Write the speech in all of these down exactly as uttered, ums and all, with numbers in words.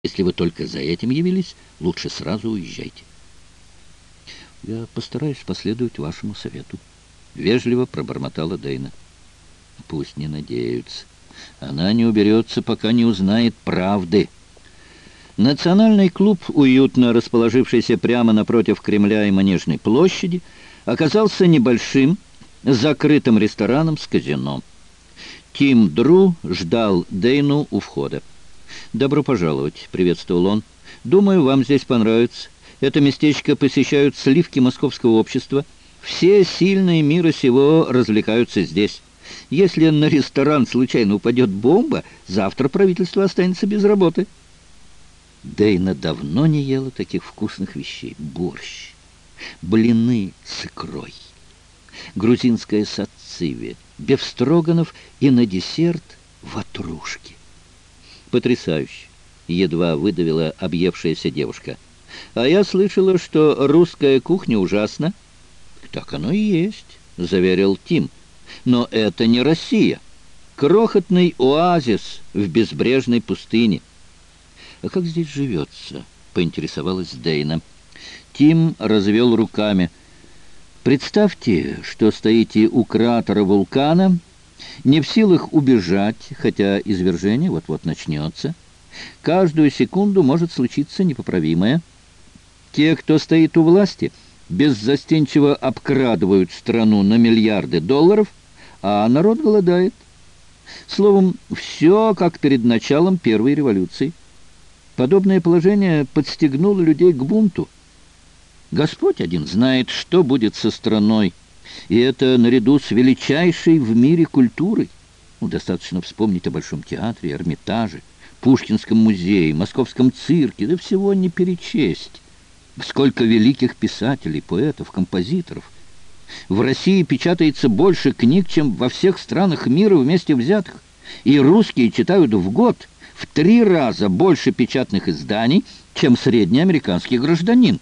Если вы только за этим явились, лучше сразу уезжайте. Я постараюсь последовать вашему совету. Вежливо пробормотала Дейна. Пусть не надеются. Она не уберется, пока не узнает правды. Национальный клуб, уютно расположившийся прямо напротив Кремля и Манежной площади, оказался небольшим, закрытым рестораном с казино. Тим Дру ждал Дейну у входа. «Добро пожаловать», — приветствовал он. «Думаю, вам здесь понравится. Это местечко посещают сливки московского общества. Все сильные мира сего развлекаются здесь. Если на ресторан случайно упадет бомба, завтра правительство останется без работы». Дейна давно не ела таких вкусных вещей. Борщ, блины с икрой, грузинское сациви, бефстроганов и на десерт ватрушки. «Потрясающе!» — едва выдавила объевшаяся девушка. «А я слышала, что русская кухня ужасна». «Так оно и есть», — заверил Тим. «Но это не Россия. Крохотный оазис в безбрежной пустыне». «А как здесь живется?» — поинтересовалась Дейна. Тим развел руками. «Представьте, что стоите у кратера вулкана, не в силах убежать, хотя извержение вот-вот начнется. Каждую секунду может случиться непоправимое. Те, кто стоит у власти, беззастенчиво обкрадывают страну на миллиарды долларов, а народ голодает. Словом, все как перед началом первой революции. Подобное положение подстегнуло людей к бунту. Господь один знает, что будет со страной, и это наряду с величайшей в мире культурой. Ну, достаточно вспомнить о Большом театре, Эрмитаже, Пушкинском музее, Московском цирке, да всего не перечесть. Сколько великих писателей, поэтов, композиторов. В России печатается больше книг, чем во всех странах мира вместе взятых, и русские читают в год в три раза больше печатных изданий, чем средний американский гражданин.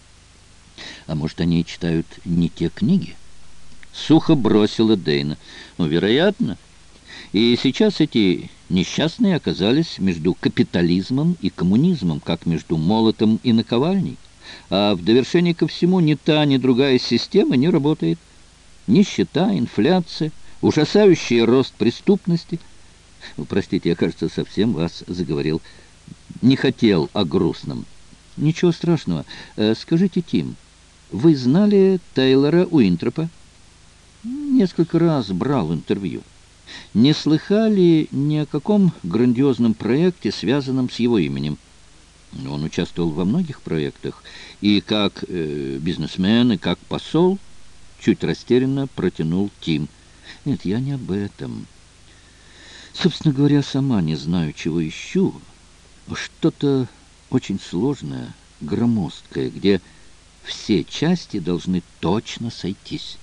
А может, они читают не те книги? Сухо бросила Дейна. Ну, вероятно. И сейчас эти несчастные оказались между капитализмом и коммунизмом, как между молотом и наковальней. А в довершение ко всему ни та, ни другая система не работает. Нищета, инфляция, ужасающий рост преступности. Простите, я, кажется, совсем вас заговорил. Не хотел о грустном. Ничего страшного. Скажите, Тим, вы знали Тейлора Уинтропа? Несколько раз брал интервью. Не слыхали ни о каком грандиозном проекте, связанном с его именем? Он участвовал во многих проектах, и как э, бизнесмен, и как посол, чуть растерянно протянул Тим. Нет, я не об этом. Собственно говоря, сама не знаю, чего ищу. Что-то очень сложное, громоздкое, где все части должны точно сойтись.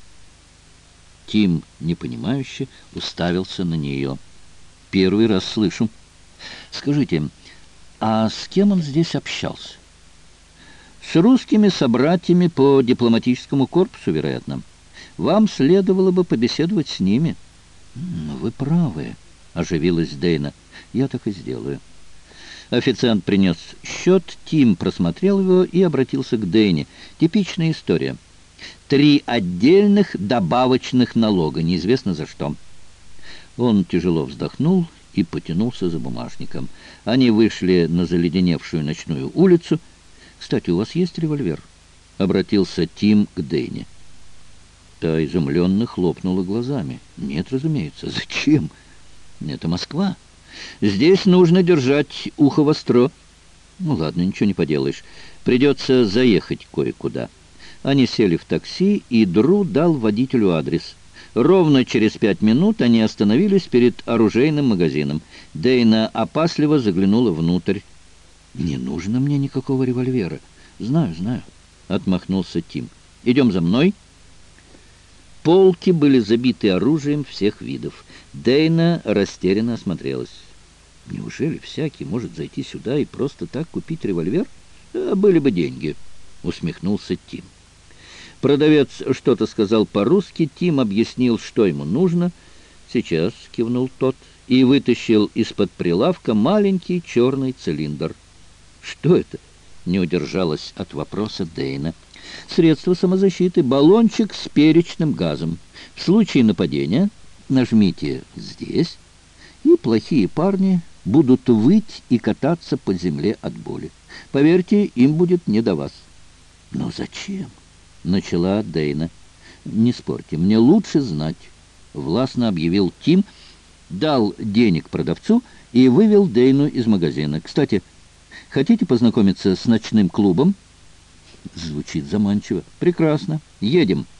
Тим, непонимающе, уставился на нее. «Первый раз слышу. Скажите, а с кем он здесь общался?» «С русскими собратьями по дипломатическому корпусу, вероятно. Вам следовало бы побеседовать с ними». «Вы правы», — оживилась Дейна. «Я так и сделаю». Официант принес счет, Тим просмотрел его и обратился к Дейне. Типичная история. Три отдельных добавочных налога, неизвестно за что. Он тяжело вздохнул и потянулся за бумажником. Они вышли на заледеневшую ночную улицу. «Кстати, у вас есть револьвер?» — обратился Тим к Дейне. Та изумленно хлопнула глазами. «Нет, разумеется. Зачем? Это Москва. Здесь нужно держать ухо востро». «Ну ладно, ничего не поделаешь. Придется заехать кое-куда». Они сели в такси, и Дру дал водителю адрес. Ровно через пять минут они остановились перед оружейным магазином. Дейна опасливо заглянула внутрь. «Не нужно мне никакого револьвера». «Знаю, знаю», — отмахнулся Тим. «Идем за мной». Полки были забиты оружием всех видов. Дейна растерянно осмотрелась. «Неужели всякий может зайти сюда и просто так купить револьвер? Да, были бы деньги», — усмехнулся Тим. Продавец что-то сказал по-русски, Тим объяснил, что ему нужно. «Сейчас», — кивнул тот, и вытащил из-под прилавка маленький черный цилиндр. Что это? Не удержалась от вопроса Дейна. Средство самозащиты, баллончик с перечным газом. В случае нападения нажмите здесь, и плохие парни будут выть и кататься по земле от боли. Поверьте, им будет не до вас. Но зачем? Начала Дейна. Не спорьте, мне лучше знать. Властно объявил Тим, дал денег продавцу и вывел Дейну из магазина. Кстати, хотите познакомиться с ночным клубом? Звучит заманчиво. Прекрасно. Едем.